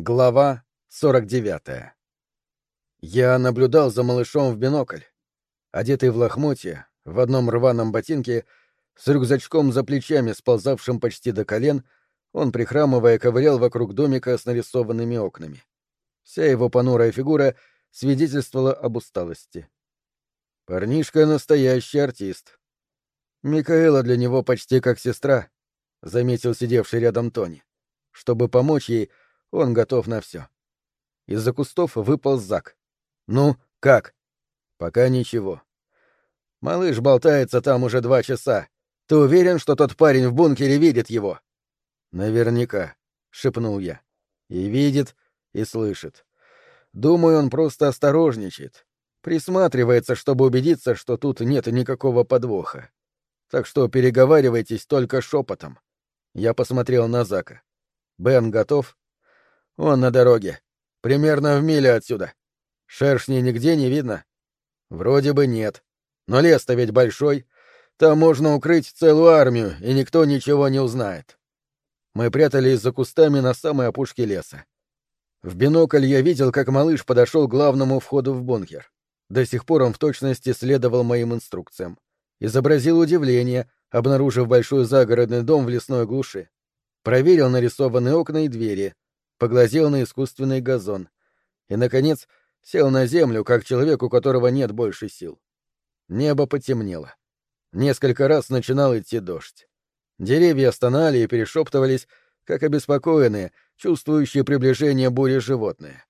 Глава 49. Я наблюдал за малышом в бинокль. Одетый в лохмотья, в одном рваном ботинке, с рюкзачком за плечами, сползавшим почти до колен, он, прихрамывая, ковырял вокруг домика с нарисованными окнами. Вся его понурая фигура свидетельствовала об усталости. Парнишка — настоящий артист. Микаэла для него почти как сестра, — заметил сидевший рядом Тони. Чтобы помочь ей, он готов на все. Из-за кустов выполз Зак. «Ну, как?» «Пока ничего. Малыш болтается там уже 2 часа. Ты уверен, что тот парень в бункере видит его?» «Наверняка», — шепнул я. «И видит, и слышит. Думаю, он просто осторожничает. Присматривается, чтобы убедиться, что тут нет никакого подвоха. Так что переговаривайтесь только шепотом». Я посмотрел на Зака. «Бен готов?» «Он на дороге. Примерно в миле отсюда. Шершней нигде не видно?» «Вроде бы нет. Но лес-то ведь большой. Там можно укрыть целую армию, и никто ничего не узнает». Мы прятались за кустами на самой опушке леса. В бинокль я видел, как малыш подошел к главному входу в бункер. До сих пор он в точности следовал моим инструкциям. Изобразил удивление, обнаружив большой загородный дом в лесной глуши. Проверил нарисованные окна и двери, поглазел на искусственный газон и, наконец, сел на землю, как человек, у которого нет больше сил. Небо потемнело. Несколько раз начинал идти дождь. Деревья стонали и перешептывались, как обеспокоенные, чувствующие приближение бури животные.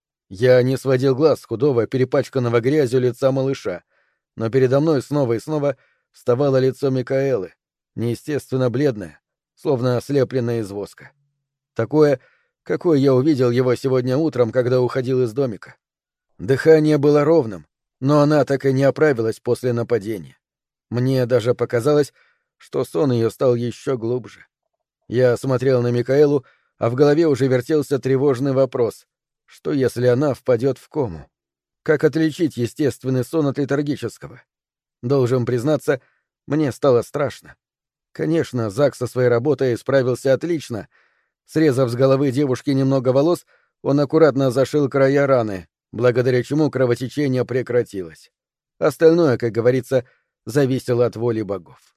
Я не сводил глаз с худого, перепачканного грязью лица малыша, но передо мной снова и снова вставало лицо Микаэлы, неестественно бледное, словно ослепленное из воска. Такое, какое я увидел его сегодня утром, когда уходил из домика. Дыхание было ровным, но она так и не оправилась после нападения. Мне даже показалось, что сон ее стал еще глубже. Я смотрел на Микаэлу, а в голове уже вертелся тревожный вопрос: что если она впадет в кому? Как отличить естественный сон от летаргического? Должен признаться, мне стало страшно. Конечно, Зак со своей работой справился отлично. Срезав с головы девушки немного волос, он аккуратно зашил края раны, благодаря чему кровотечение прекратилось. Остальное, как говорится, зависело от воли богов.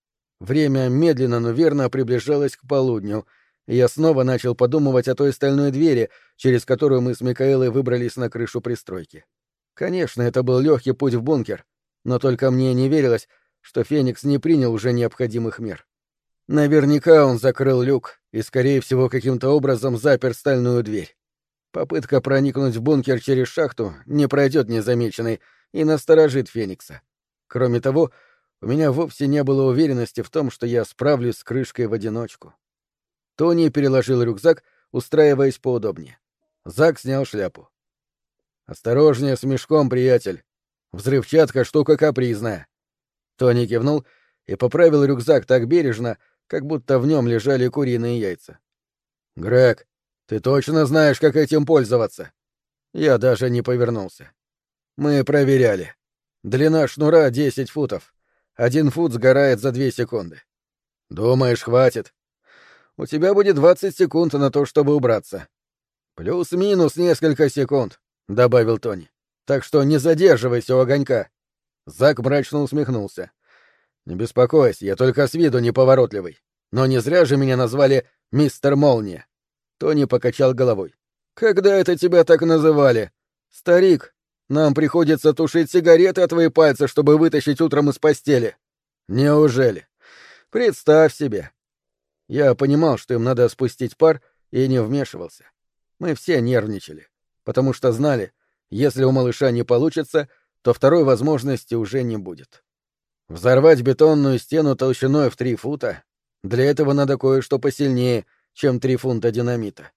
Время медленно, но верно приближалось к полудню, и я снова начал подумывать о той стальной двери, через которую мы с Микаэлой выбрались на крышу пристройки. Конечно, это был легкий путь в бункер, но только мне не верилось, что Феникс не принял уже необходимых мер. Наверняка он закрыл люк и, скорее всего, каким-то образом запер стальную дверь. Попытка проникнуть в бункер через шахту не пройдет незамеченной и насторожит Феникса. Кроме того, у меня вовсе не было уверенности в том, что я справлюсь с крышкой в одиночку. Тони переложил рюкзак, устраиваясь поудобнее. Зак снял шляпу. «Осторожнее с мешком, приятель. Взрывчатка — штука капризная». Тони кивнул и поправил рюкзак так бережно, как будто в нем лежали куриные яйца. «Грег, ты точно знаешь, как этим пользоваться?» Я даже не повернулся. «Мы проверяли. Длина шнура 10 футов. 1 фут сгорает за 2 секунды. Думаешь, хватит? У тебя будет 20 секунд на то, чтобы убраться. Плюс-минус несколько секунд», — добавил Тони. «Так что не задерживайся у огонька». Зак мрачно усмехнулся. «Не беспокойся, я только с виду неповоротливый. Но не зря же меня назвали «Мистер Молния». Тони покачал головой. «Когда это тебя так называли? Старик, нам приходится тушить сигареты от твои пальцы, чтобы вытащить утром из постели». «Неужели? Представь себе». Я понимал, что им надо спустить пар, и не вмешивался. Мы все нервничали, потому что знали, если у малыша не получится, то второй возможности уже не будет. Взорвать бетонную стену толщиной в 3 фута — для этого надо кое-что посильнее, чем 3 фунта динамита.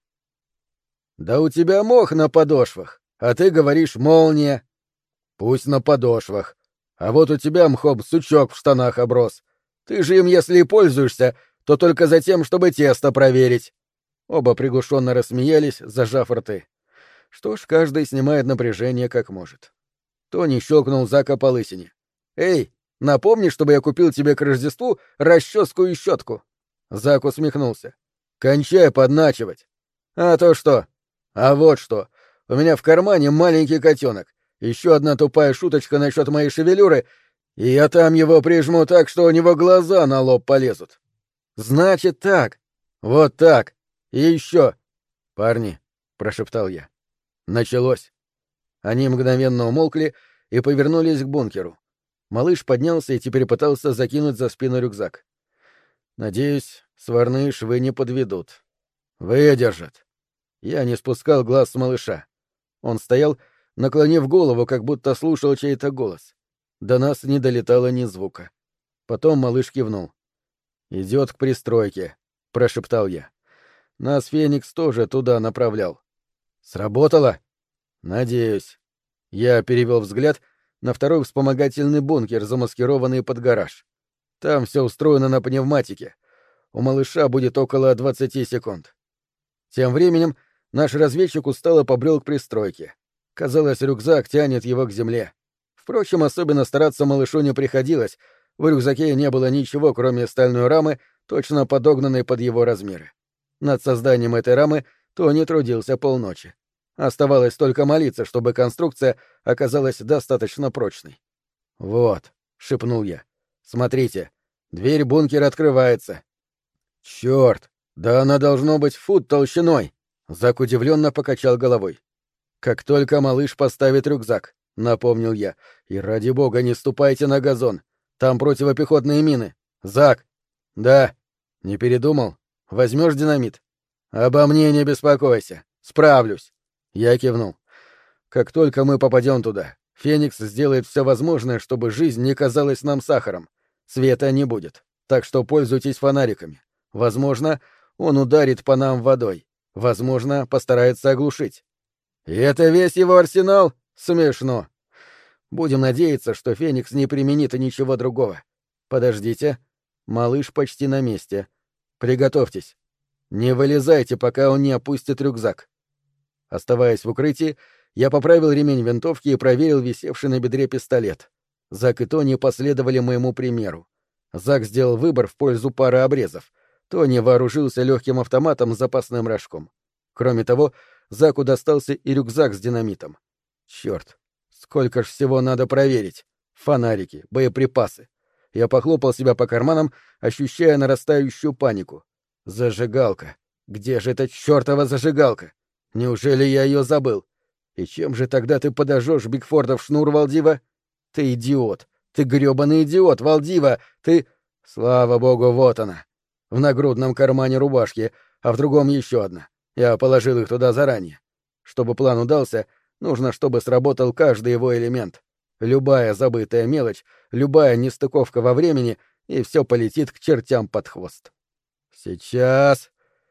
«Да у тебя мох на подошвах, а ты говоришь молния». «Пусть на подошвах. А вот у тебя, мхоб, сучок в штанах оброс. Ты же им, если и пользуешься, то только за тем, чтобы тесто проверить». Оба приглушенно рассмеялись, зажав рты. Что ж, каждый снимает напряжение как может. Тони щелкнул Зака по лысине. «Эй, напомни, чтобы я купил тебе к Рождеству расческу и щетку». Зак усмехнулся. «Кончай подначивать». «А то что, А вот что. У меня в кармане маленький котенок. Еще одна тупая шуточка насчет моей шевелюры, и я там его прижму так, что у него глаза на лоб полезут. Значит так. Вот так. И еще. Парни, — прошептал я. Началось. Они мгновенно умолкли и повернулись к бункеру. Малыш поднялся и теперь пытался закинуть за спину рюкзак. Надеюсь, сварные швы не подведут. Выдержат. Я не спускал глаз с малыша. Он стоял, наклонив голову, как будто слушал чей-то голос. До нас не долетало ни звука. Потом малыш кивнул. «Идет к пристройке», — прошептал я. «Нас Феникс тоже туда направлял». «Сработало?» «Надеюсь». Я перевел взгляд на второй вспомогательный бункер, замаскированный под гараж. Там все устроено на пневматике. У малыша будет около 20 секунд. Тем временем наш разведчик устало побрел к пристройке. Казалось, рюкзак тянет его к земле. Впрочем, особенно стараться малышу не приходилось. В рюкзаке не было ничего, кроме стальной рамы, точно подогнанной под его размеры. Над созданием этой рамы Тони трудился полночи. Оставалось только молиться, чтобы конструкция оказалась достаточно прочной. «Вот», — шепнул я, — «смотрите, дверь бункера открывается». «Черт! Да она должно быть фут толщиной!» Зак удивленно покачал головой. «Как только малыш поставит рюкзак», — напомнил я, — «и ради бога не ступайте на газон. Там противопехотные мины. Зак!» «Да. Не передумал? Возьмешь динамит?» «Обо мне не беспокойся. Справлюсь». Я кивнул. «Как только мы попадем туда, Феникс сделает все возможное, чтобы жизнь не казалась нам сахаром. Света не будет, так что пользуйтесь фонариками. Возможно, он ударит по нам водой. Возможно, постарается оглушить. И это весь его арсенал? Смешно. Будем надеяться, что Феникс не применит ничего другого. Подождите. Малыш почти на месте. Приготовьтесь. Не вылезайте, пока он не опустит рюкзак. Оставаясь в укрытии, я поправил ремень винтовки и проверил висевший на бедре пистолет. Зак и Тони последовали моему примеру. Зак сделал выбор в пользу пары обрезов. Тони вооружился легким автоматом с запасным рожком. Кроме того, Заку достался и рюкзак с динамитом. Черт, сколько ж всего надо проверить. Фонарики, боеприпасы. Я похлопал себя по карманам, ощущая нарастающую панику. Зажигалка. Где же эта чертова зажигалка? Неужели я ее забыл? И чем же тогда ты подожжешь Бигфордов шнур, Валдива? Ты идиот. Ты грёбаный идиот, Валдива. Ты... Слава богу, вот она. В нагрудном кармане рубашки, а в другом еще одна. Я положил их туда заранее. Чтобы план удался, нужно, чтобы сработал каждый его элемент. Любая забытая мелочь, любая нестыковка во времени, и все полетит к чертям под хвост. «Сейчас,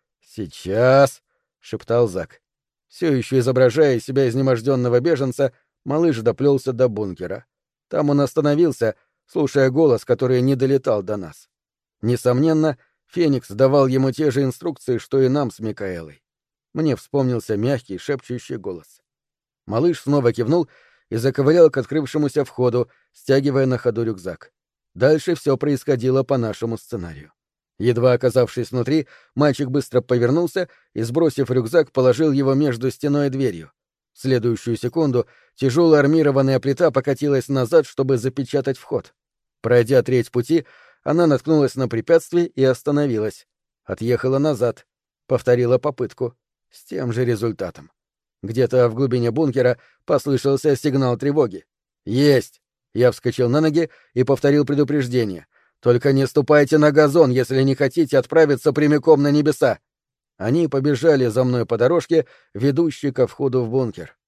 сейчас», — шептал Зак. Все еще изображая из себя изнеможденного беженца, малыш доплелся до бункера. Там он остановился, слушая голос, который не долетал до нас. Несомненно, Феникс давал ему те же инструкции, что и нам с Микаэлой. Мне вспомнился мягкий, шепчущий голос. Малыш снова кивнул и заковылял к открывшемуся входу, стягивая на ходу рюкзак. Дальше все происходило по нашему сценарию. Едва оказавшись внутри, мальчик быстро повернулся и, сбросив рюкзак, положил его между стеной и дверью. В следующую секунду тяжелая армированная плита покатилась назад, чтобы запечатать вход. Пройдя треть пути, она наткнулась на препятствие и остановилась. Отъехала назад. Повторила попытку. С тем же результатом. Где-то в глубине бункера послышался сигнал тревоги. «Есть!» Я вскочил на ноги и повторил предупреждение. «Только не ступайте на газон, если не хотите отправиться прямиком на небеса!» Они побежали за мной по дорожке, ведущей ко входу в бункер.